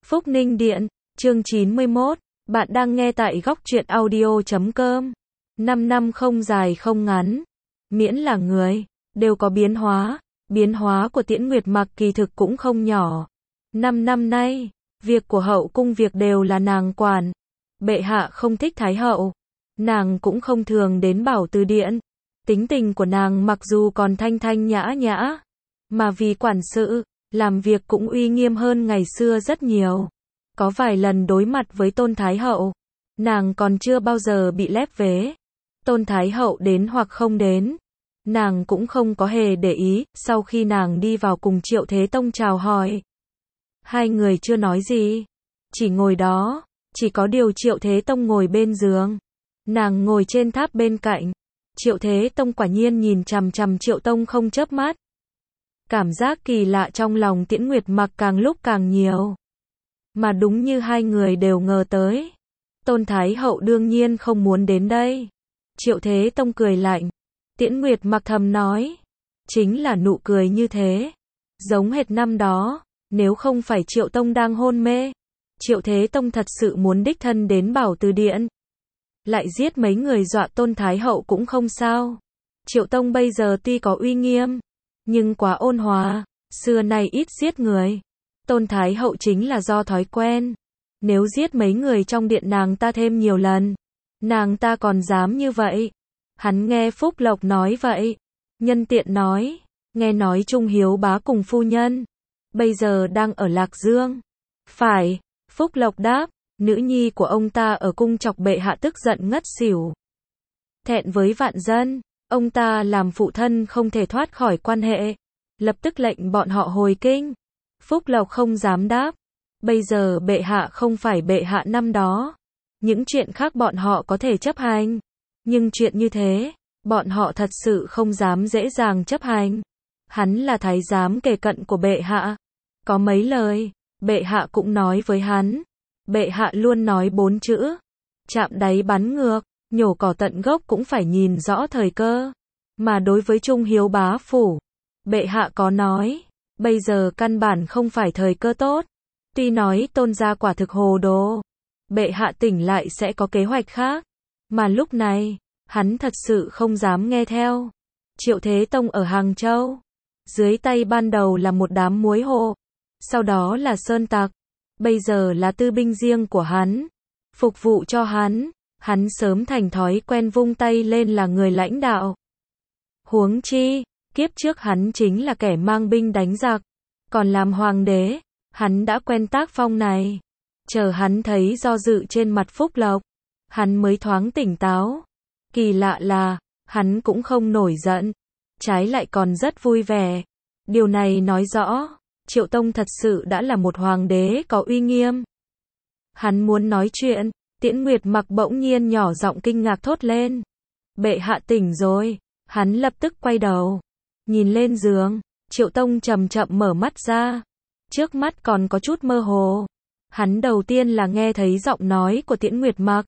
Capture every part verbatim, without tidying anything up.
Phúc Ninh Điện, chương chín mươi mốt, bạn đang nghe tại góc truyện audio chấm com. Năm năm không dài không ngắn, miễn là người, đều có biến hóa, biến hóa của Tiễn Nguyệt Mặc kỳ thực cũng không nhỏ. Năm năm nay, việc của hậu cung việc đều là nàng quản. Bệ hạ không thích Thái hậu, nàng cũng không thường đến Bảo Từ Điện. Tính tình của nàng mặc dù còn thanh thanh nhã nhã, mà vì quản sự, làm việc cũng uy nghiêm hơn ngày xưa rất nhiều. Có vài lần đối mặt với Tôn Thái hậu, nàng còn chưa bao giờ bị lép vế. Tôn Thái hậu đến hoặc không đến, nàng cũng không có hề để ý. Sau khi nàng đi vào cùng Triệu Thế Tông chào hỏi, hai người chưa nói gì, chỉ ngồi đó. Chỉ có điều Triệu Thế Tông ngồi bên giường, nàng ngồi trên tháp bên cạnh. Triệu Thế Tông quả nhiên nhìn chằm chằm Triệu Tông không chớp mắt. Cảm giác kỳ lạ trong lòng Tiễn Nguyệt Mặc càng lúc càng nhiều. Mà đúng như hai người đều ngờ tới, Tôn Thái hậu đương nhiên không muốn đến đây. Triệu Thế Tông cười lạnh. Tiễn Nguyệt Mặc thầm nói, chính là nụ cười như thế, giống hệt năm đó, nếu không phải Triệu Tông đang hôn mê, Triệu Thế Tông thật sự muốn đích thân đến Bảo Từ Điện, lại giết mấy người dọa Tôn Thái hậu cũng không sao. Triệu Tông bây giờ tuy có uy nghiêm, nhưng quá ôn hòa, xưa nay ít giết người. Tôn Thái hậu chính là do thói quen, nếu giết mấy người trong điện nàng ta thêm nhiều lần, nàng ta còn dám như vậy. Hắn nghe Phúc Lộc nói vậy, nhân tiện nói, nghe nói Trung Hiếu bá cùng phu nhân bây giờ đang ở Lạc Dương. Phải, Phúc Lộc đáp, nữ nhi của ông ta ở cung chọc bệ hạ tức giận ngất xỉu. Thẹn với vạn dân, ông ta làm phụ thân không thể thoát khỏi quan hệ, lập tức lệnh bọn họ hồi kinh. Phúc Lộc không dám đáp, bây giờ bệ hạ không phải bệ hạ năm đó, những chuyện khác bọn họ có thể chấp hành, nhưng chuyện như thế, bọn họ thật sự không dám dễ dàng chấp hành. Hắn là thái giám kề cận của bệ hạ, có mấy lời, bệ hạ cũng nói với hắn. Bệ hạ luôn nói bốn chữ, chạm đáy bắn ngược, nhổ cỏ tận gốc cũng phải nhìn rõ thời cơ. Mà đối với Trung Hiếu bá phủ, bệ hạ có nói, bây giờ căn bản không phải thời cơ tốt. Tuy nói Tôn gia quả thực hồ đồ, bệ hạ tỉnh lại sẽ có kế hoạch khác, mà lúc này, hắn thật sự không dám nghe theo. Triệu Thế Tông ở Hàng Châu, dưới tay ban đầu là một đám muối hộ, sau đó là sơn tặc, bây giờ là tư binh riêng của hắn, phục vụ cho hắn. Hắn sớm thành thói quen vung tay lên là người lãnh đạo. Huống chi, kiếp trước hắn chính là kẻ mang binh đánh giặc, còn làm hoàng đế, hắn đã quen tác phong này. Chờ hắn thấy do dự trên mặt Phúc Lộc, hắn mới thoáng tỉnh táo. Kỳ lạ là, hắn cũng không nổi giận, trái lại còn rất vui vẻ. Điều này nói rõ, Triệu Tông thật sự đã là một hoàng đế có uy nghiêm. Hắn muốn nói chuyện, Tiễn Nguyệt Mặc bỗng nhiên nhỏ giọng kinh ngạc thốt lên. Bệ hạ tỉnh rồi. Hắn lập tức quay đầu, nhìn lên giường. Triệu Tông chậm chậm mở mắt ra, trước mắt còn có chút mơ hồ. Hắn đầu tiên là nghe thấy giọng nói của Tiễn Nguyệt Mặc.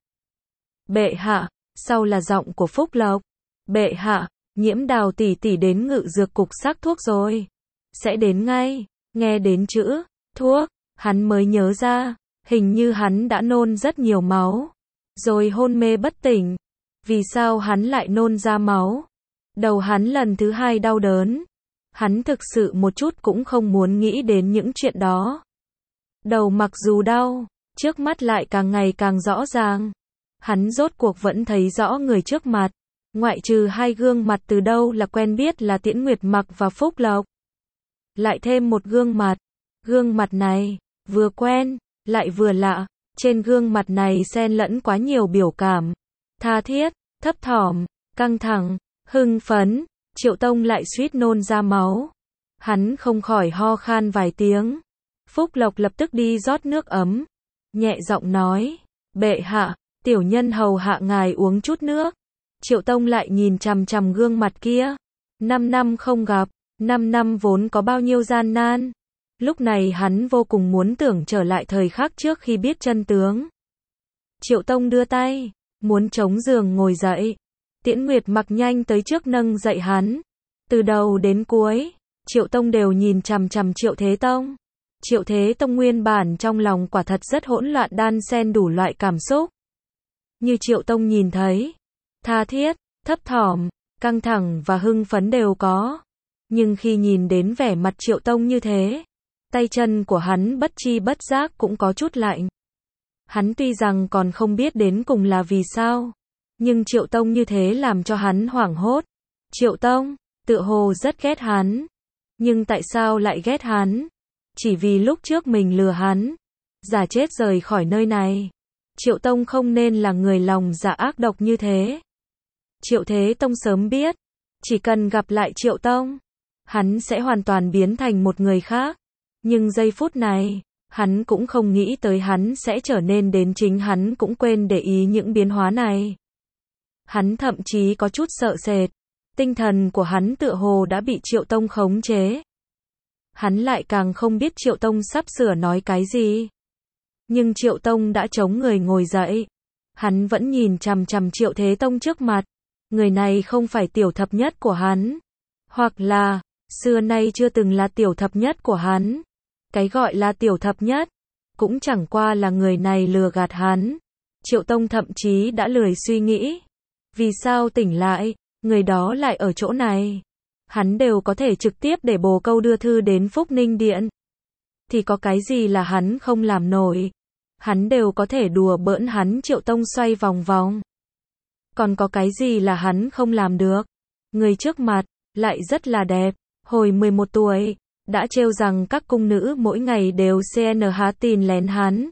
Bệ hạ, sau là giọng của Phúc Lộc. Bệ hạ, Nhiễm Đào tỷ tỷ đến Ngự Dược cục sắc thuốc rồi, sẽ đến ngay. Nghe đến chữ thuốc, hắn mới nhớ ra, hình như hắn đã nôn rất nhiều máu, rồi hôn mê bất tỉnh. Vì sao hắn lại nôn ra máu? Đầu hắn lần thứ hai đau đớn. Hắn thực sự một chút cũng không muốn nghĩ đến những chuyện đó. Đầu mặc dù đau, trước mắt lại càng ngày càng rõ ràng. Hắn rốt cuộc vẫn thấy rõ người trước mặt, ngoại trừ hai gương mặt từ đâu là quen biết là Tiễn Nguyệt Mặc và Phúc Lộc. Lại thêm một gương mặt. Gương mặt này, vừa quen, lại vừa lạ. Trên gương mặt này xen lẫn quá nhiều biểu cảm. Tha thiết, thấp thỏm, căng thẳng, hưng phấn. Triệu Tông lại suýt nôn ra máu. Hắn không khỏi ho khan vài tiếng. Phúc Lộc lập tức đi rót nước ấm, nhẹ giọng nói, bệ hạ, tiểu nhân hầu hạ ngài uống chút nước. Triệu Tông lại nhìn chằm chằm gương mặt kia. Năm năm không gặp, năm năm vốn có bao nhiêu gian nan. Lúc này hắn vô cùng muốn tưởng trở lại thời khắc trước khi biết chân tướng. Triệu Tông đưa tay, muốn chống giường ngồi dậy. Tiễn Nguyệt Mặc nhanh tới trước nâng dậy hắn. Từ đầu đến cuối, Triệu Tông đều nhìn chằm chằm Triệu Thế Tông. Triệu Thế Tông nguyên bản trong lòng quả thật rất hỗn loạn đan xen đủ loại cảm xúc. Như Triệu Tông nhìn thấy, tha thiết, thấp thỏm, căng thẳng và hưng phấn đều có. Nhưng khi nhìn đến vẻ mặt Triệu Tông như thế, tay chân của hắn bất chi bất giác cũng có chút lạnh. Hắn tuy rằng còn không biết đến cùng là vì sao, nhưng Triệu Tông như thế làm cho hắn hoảng hốt. Triệu Tông, tựa hồ rất ghét hắn. Nhưng tại sao lại ghét hắn? Chỉ vì lúc trước mình lừa hắn, giả chết rời khỏi nơi này. Triệu Tông không nên là người lòng dạ ác độc như thế. Triệu Thế Tông sớm biết, chỉ cần gặp lại Triệu Tông, hắn sẽ hoàn toàn biến thành một người khác. Nhưng giây phút này, hắn cũng không nghĩ tới hắn sẽ trở nên đến chính hắn cũng quên để ý những biến hóa này. Hắn thậm chí có chút sợ sệt, tinh thần của hắn tựa hồ đã bị Triệu Tông khống chế. Hắn lại càng không biết Triệu Tông sắp sửa nói cái gì. Nhưng Triệu Tông đã chống người ngồi dậy. Hắn vẫn nhìn chằm chằm Triệu Thế Tông trước mặt. Người này không phải tiểu thập nhất của hắn. Hoặc là, xưa nay chưa từng là tiểu thập nhất của hắn. Cái gọi là tiểu thập nhất, cũng chẳng qua là người này lừa gạt hắn. Triệu Tông thậm chí đã lười suy nghĩ. Vì sao tỉnh lại, người đó lại ở chỗ này? Hắn đều có thể trực tiếp để bồ câu đưa thư đến Phúc Ninh Điện. Thì có cái gì là hắn không làm nổi? Hắn đều có thể đùa bỡn hắn Triệu Tông xoay vòng vòng. Còn có cái gì là hắn không làm được? Người trước mặt, lại rất là đẹp. Hồi mười một tuổi, đã trêu rằng các cung nữ mỗi ngày đều cn há tin lén hắn.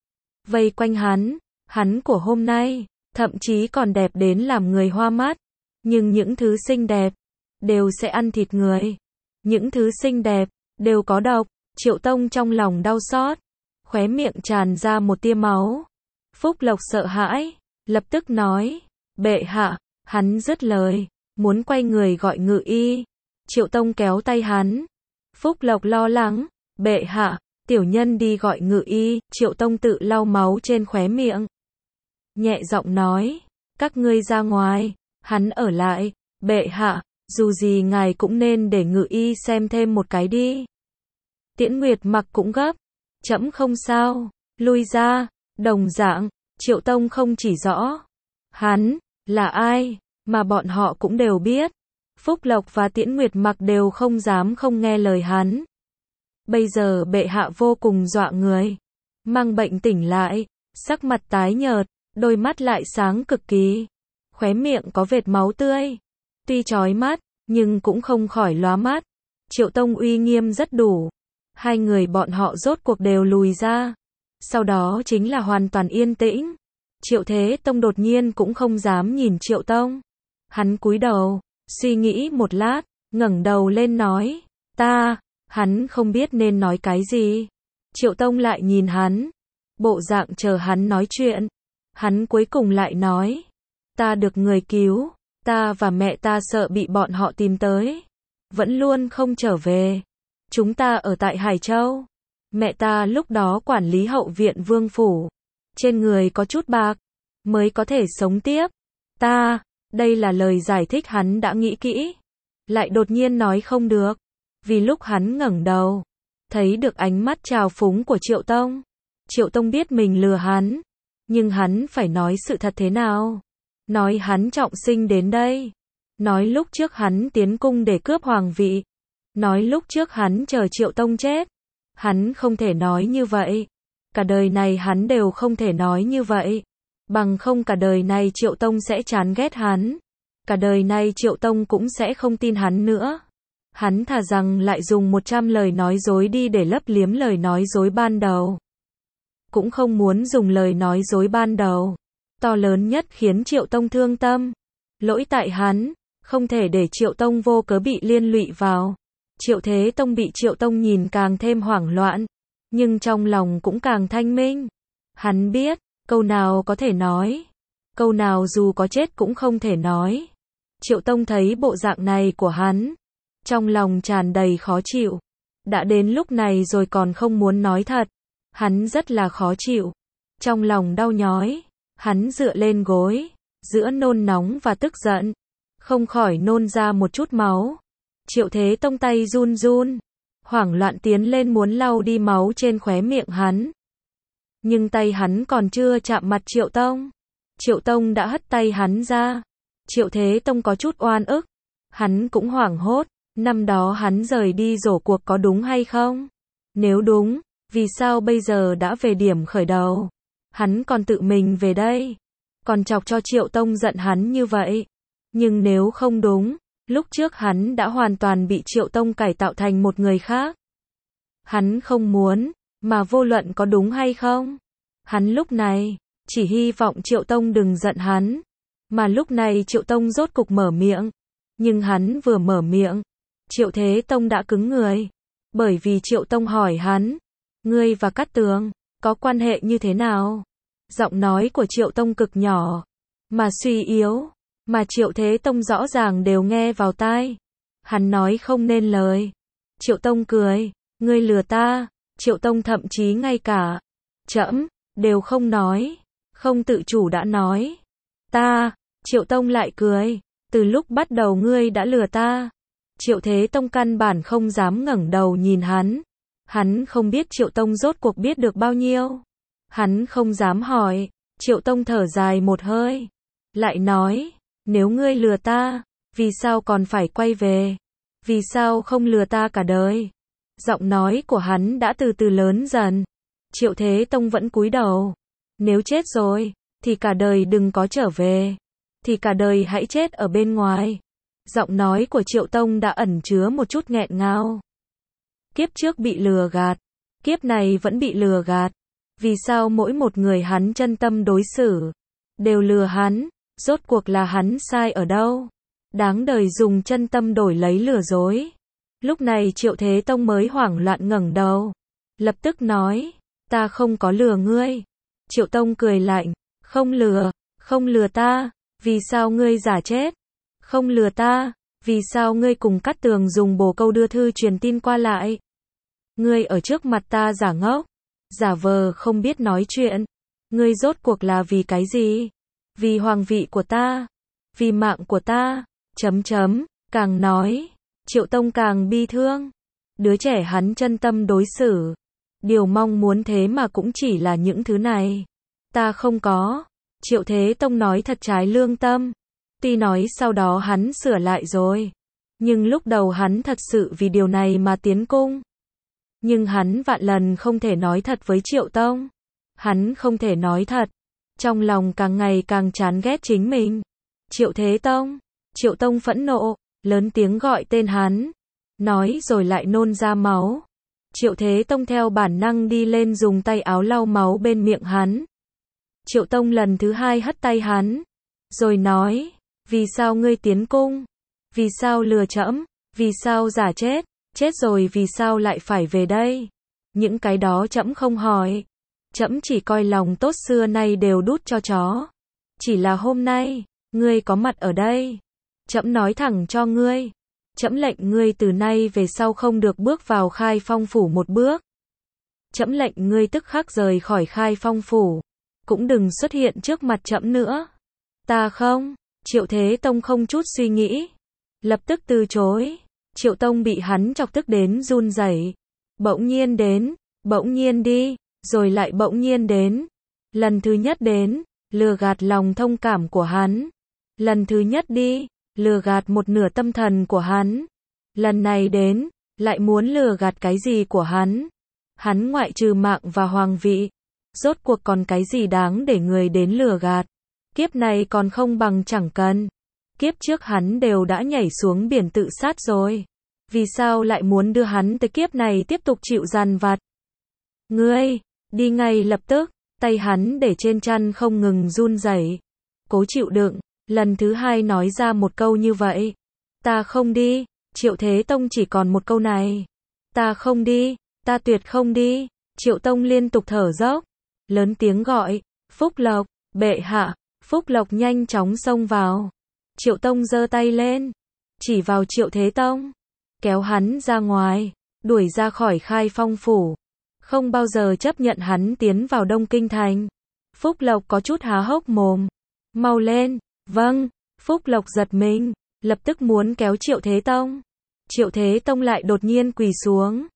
Vây quanh hắn, hắn của hôm nay, thậm chí còn đẹp đến làm người hoa mắt. Nhưng những thứ xinh đẹp, đều sẽ ăn thịt người. Những thứ xinh đẹp, đều có độc. Triệu Tông trong lòng đau xót, khóe miệng tràn ra một tia máu. Phúc Lộc sợ hãi, lập tức nói, bệ hạ, hắn dứt lời, muốn quay người gọi ngự y. Triệu Tông kéo tay hắn. Phúc Lộc lo lắng, bệ hạ, tiểu nhân đi gọi ngự y. Triệu Tông tự lau máu trên khóe miệng, nhẹ giọng nói, các ngươi ra ngoài. Hắn ở lại, bệ hạ, dù gì ngài cũng nên để ngự y xem thêm một cái đi. Tiễn Nguyệt Mặc cũng gấp, trẫm không sao, lui ra. Đồng dạng, Triệu Tông không chỉ rõ hắn là ai, mà bọn họ cũng đều biết. Phúc Lộc và Tiễn Nguyệt Mặc đều không dám không nghe lời hắn. Bây giờ bệ hạ vô cùng dọa người, mang bệnh tỉnh lại, sắc mặt tái nhợt, đôi mắt lại sáng cực kỳ, khóe miệng có vệt máu tươi. Tuy chói mắt, nhưng cũng không khỏi lóa mắt. Triệu Tông uy nghiêm rất đủ. Hai người bọn họ rốt cuộc đều lùi ra. Sau đó chính là hoàn toàn yên tĩnh. Triệu Thế Tông đột nhiên cũng không dám nhìn Triệu Tông. Hắn cúi đầu, suy nghĩ một lát, ngẩng đầu lên nói, ta, hắn không biết nên nói cái gì. Triệu Tông lại nhìn hắn, bộ dạng chờ hắn nói chuyện. Hắn cuối cùng lại nói, ta được người cứu, ta và mẹ ta sợ bị bọn họ tìm tới, vẫn luôn không trở về. Chúng ta ở tại Hải Châu. Mẹ ta lúc đó quản lý hậu viện vương phủ, trên người có chút bạc, mới có thể sống tiếp. Ta, đây là lời giải thích hắn đã nghĩ kỹ, lại đột nhiên nói không được, vì lúc hắn ngẩng đầu, thấy được ánh mắt trào phúng của Triệu Tông. Triệu Tông biết mình lừa hắn, nhưng hắn phải nói sự thật thế nào? Nói hắn trọng sinh đến đây, nói lúc trước hắn tiến cung để cướp hoàng vị, nói lúc trước hắn chờ Triệu Tông chết. Hắn không thể nói như vậy. Cả đời này hắn đều không thể nói như vậy. Bằng không cả đời này Triệu Tông sẽ chán ghét hắn. Cả đời này Triệu Tông cũng sẽ không tin hắn nữa. Hắn thà rằng lại dùng một trăm lời nói dối đi để lấp liếm lời nói dối ban đầu. Cũng không muốn dùng lời nói dối ban đầu to lớn nhất khiến Triệu Tông thương tâm. Lỗi tại hắn, không thể để Triệu Tông vô cớ bị liên lụy vào. Triệu Thế Tông bị Triệu Tông nhìn càng thêm hoảng loạn, nhưng trong lòng cũng càng thanh minh. Hắn biết, câu nào có thể nói, câu nào dù có chết cũng không thể nói. Triệu Tông thấy bộ dạng này của hắn, trong lòng tràn đầy khó chịu. Đã đến lúc này rồi còn không muốn nói thật. Hắn rất là khó chịu. Trong lòng đau nhói, hắn dựa lên gối, giữa nôn nóng và tức giận, không khỏi nôn ra một chút máu. Triệu Thế Tông tay run run, hoảng loạn tiến lên muốn lau đi máu trên khóe miệng hắn. Nhưng tay hắn còn chưa chạm mặt Triệu Tông. Triệu Tông đã hất tay hắn ra. Triệu Thế Tông có chút oan ức. Hắn cũng hoảng hốt. Năm đó hắn rời đi rổ cuộc có đúng hay không? Nếu đúng, vì sao bây giờ đã về điểm khởi đầu? Hắn còn tự mình về đây. Còn chọc cho Triệu Tông giận hắn như vậy. Nhưng nếu không đúng, lúc trước hắn đã hoàn toàn bị Triệu Tông cải tạo thành một người khác. Hắn không muốn, mà vô luận có đúng hay không. Hắn lúc này, chỉ hy vọng Triệu Tông đừng giận hắn. Mà lúc này Triệu Tông rốt cục mở miệng. Nhưng hắn vừa mở miệng, Triệu Thế Tông đã cứng người. Bởi vì Triệu Tông hỏi hắn, ngươi và Cát Tường, có quan hệ như thế nào? Giọng nói của Triệu Tông cực nhỏ, mà suy yếu, mà Triệu Thế Tông rõ ràng đều nghe vào tai. Hắn nói không nên lời. Triệu Tông cười, ngươi lừa ta. Triệu Tông thậm chí ngay cả trẫm đều không nói, không tự chủ đã nói. Ta, Triệu Tông lại cười, từ lúc bắt đầu ngươi đã lừa ta. Triệu Thế Tông căn bản không dám ngẩng đầu nhìn hắn. Hắn không biết Triệu Tông rốt cuộc biết được bao nhiêu. Hắn không dám hỏi. Triệu Tông thở dài một hơi, lại nói, nếu ngươi lừa ta, vì sao còn phải quay về? Vì sao không lừa ta cả đời? Giọng nói của hắn đã từ từ lớn dần. Triệu Thế Tông vẫn cúi đầu. Nếu chết rồi, thì cả đời đừng có trở về. Thì cả đời hãy chết ở bên ngoài. Giọng nói của Triệu Tông đã ẩn chứa một chút nghẹn ngào. Kiếp trước bị lừa gạt, kiếp này vẫn bị lừa gạt. Vì sao mỗi một người hắn chân tâm đối xử, đều lừa hắn? Rốt cuộc là hắn sai ở đâu? Đáng đời dùng chân tâm đổi lấy lừa dối. Lúc này Triệu Thế Tông mới hoảng loạn ngẩng đầu. Lập tức nói, ta không có lừa ngươi. Triệu Tông cười lạnh, không lừa, không lừa ta. Vì sao ngươi giả chết? Không lừa ta. Vì sao ngươi cùng Cát Tường dùng bồ câu đưa thư truyền tin qua lại? Ngươi ở trước mặt ta giả ngốc, giả vờ không biết nói chuyện. Ngươi rốt cuộc là vì cái gì? Vì hoàng vị của ta, vì mạng của ta. Chấm chấm, càng nói, Triệu Tông càng bi thương. Đứa trẻ hắn chân tâm đối xử, điều mong muốn thế mà cũng chỉ là những thứ này. Ta không có. Triệu Thế Tông nói thật trái lương tâm. Tuy nói sau đó hắn sửa lại rồi, nhưng lúc đầu hắn thật sự vì điều này mà tiến cung. Nhưng hắn vạn lần không thể nói thật với Triệu Tông. Hắn không thể nói thật. Trong lòng càng ngày càng chán ghét chính mình. Triệu Thế Tông. Triệu Tông phẫn nộ, lớn tiếng gọi tên hắn. Nói rồi lại nôn ra máu. Triệu Thế Tông theo bản năng đi lên dùng tay áo lau máu bên miệng hắn. Triệu Tông lần thứ hai hất tay hắn. Rồi nói, vì sao ngươi tiến cung? Vì sao lừa trẫm? Vì sao giả chết? Chết rồi vì sao lại phải về đây? Những cái đó trẫm không hỏi. Trẫm chỉ coi lòng tốt xưa nay đều đút cho chó. Chỉ là hôm nay, ngươi có mặt ở đây. Trẫm nói thẳng cho ngươi. Trẫm lệnh ngươi từ nay về sau không được bước vào Khai Phong phủ một bước. Trẫm lệnh ngươi tức khắc rời khỏi Khai Phong phủ. Cũng đừng xuất hiện trước mặt trẫm nữa. Ta không. Triệu Thế Tông không chút suy nghĩ, lập tức từ chối. Triệu Tông bị hắn chọc tức đến run rẩy. Bỗng nhiên đến, bỗng nhiên đi, rồi lại bỗng nhiên đến. Lần thứ nhất đến, lừa gạt lòng thông cảm của hắn. Lần thứ nhất đi, lừa gạt một nửa tâm thần của hắn. Lần này đến, lại muốn lừa gạt cái gì của hắn? Hắn ngoại trừ mạng và hoàng vị, rốt cuộc còn cái gì đáng để người đến lừa gạt? Kiếp này còn không bằng chẳng cần. Kiếp trước hắn đều đã nhảy xuống biển tự sát rồi. Vì sao lại muốn đưa hắn tới kiếp này tiếp tục chịu dằn vặt? Ngươi, đi ngay lập tức. Tay hắn để trên chăn không ngừng run rẩy. Cố chịu đựng, lần thứ hai nói ra một câu như vậy. Ta không đi. Triệu Thế Tông chỉ còn một câu này. Ta không đi, ta tuyệt không đi. Triệu Tông liên tục thở dốc, lớn tiếng gọi, Phúc Lộc, bệ hạ. Phúc Lộc nhanh chóng xông vào. Triệu Tông giơ tay lên, chỉ vào Triệu Thế Tông, kéo hắn ra ngoài, đuổi ra khỏi Khai Phong phủ. Không bao giờ chấp nhận hắn tiến vào Đông Kinh thành. Phúc Lộc có chút há hốc mồm. Mau lên. Vâng. Phúc Lộc giật mình, lập tức muốn kéo Triệu Thế Tông. Triệu Thế Tông lại đột nhiên quỳ xuống.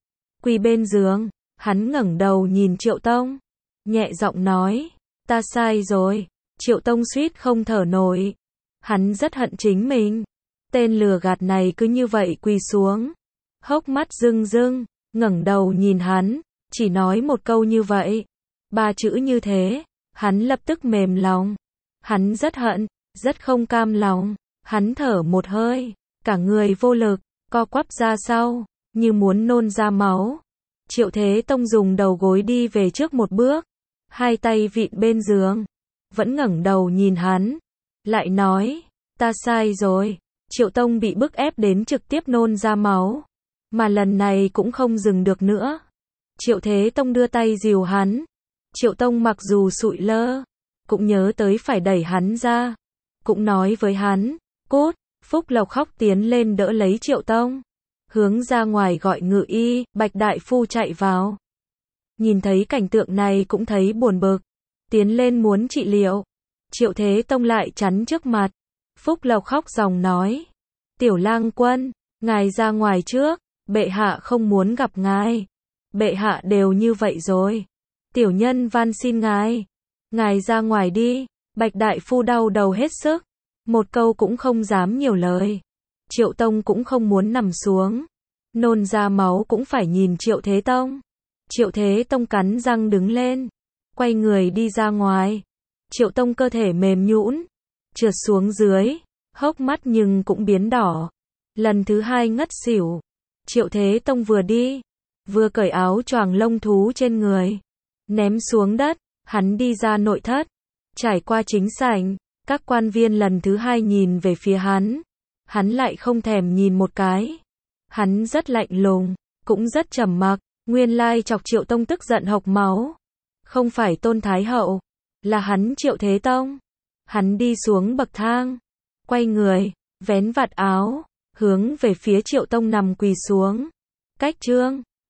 quỳ bên giường, hắn ngẩng đầu nhìn Triệu Tông, nhẹ giọng nói, ta sai rồi. Triệu Tông suýt không thở nổi. Hắn rất hận chính mình. Tên lừa gạt này cứ như vậy quỳ xuống, hốc mắt rưng rưng, ngẩng đầu nhìn hắn, chỉ nói một câu như vậy, ba chữ như thế, hắn lập tức mềm lòng. Hắn rất hận, rất không cam lòng, hắn thở một hơi, cả người vô lực, co quắp ra sau, như muốn nôn ra máu. Triệu Thế Tông dùng đầu gối đi về trước một bước, hai tay vịn bên giường, vẫn ngẩng đầu nhìn hắn, lại nói, ta sai rồi. Triệu Tông bị bức ép đến trực tiếp nôn ra máu, mà lần này cũng không dừng được nữa. Triệu Thế Tông đưa tay dìu hắn. Triệu Tông mặc dù sụi lơ, cũng nhớ tới phải đẩy hắn ra, cũng nói với hắn, cút. Phúc Lộc khóc tiến lên đỡ lấy Triệu Tông, hướng ra ngoài gọi ngự y. Bạch đại phu chạy vào, nhìn thấy cảnh tượng này cũng thấy buồn bực, tiến lên muốn trị liệu. Triệu Thế Tông lại chắn trước mặt. Phúc Lộc khóc ròng nói, tiểu lang quân, ngài ra ngoài trước, bệ hạ không muốn gặp ngài. Bệ hạ đều như vậy rồi, tiểu nhân van xin ngài, ngài ra ngoài đi. Bạch đại phu đau đầu hết sức, một câu cũng không dám nhiều lời. Triệu Tông cũng không muốn nằm xuống, nôn ra máu cũng phải nhìn Triệu Thế Tông. Triệu Thế Tông cắn răng đứng lên, quay người đi ra ngoài. Triệu Tông cơ thể mềm nhũn, trượt xuống dưới, hốc mắt nhưng cũng biến đỏ, lần thứ hai ngất xỉu. Triệu Thế Tông vừa đi, vừa cởi áo choàng lông thú trên người, ném xuống đất. Hắn đi ra nội thất, trải qua chính sảnh, các quan viên lần thứ hai nhìn về phía hắn, hắn lại không thèm nhìn một cái. Hắn rất lạnh lùng, cũng rất trầm mặc. Nguyên lai chọc Triệu Tông tức giận hộc máu, không phải Tôn Thái Hậu, là hắn Triệu Thế Tông. Hắn đi xuống bậc thang, quay người, vén vạt áo, hướng về phía Triệu Tông nằm quỳ xuống. Cách trương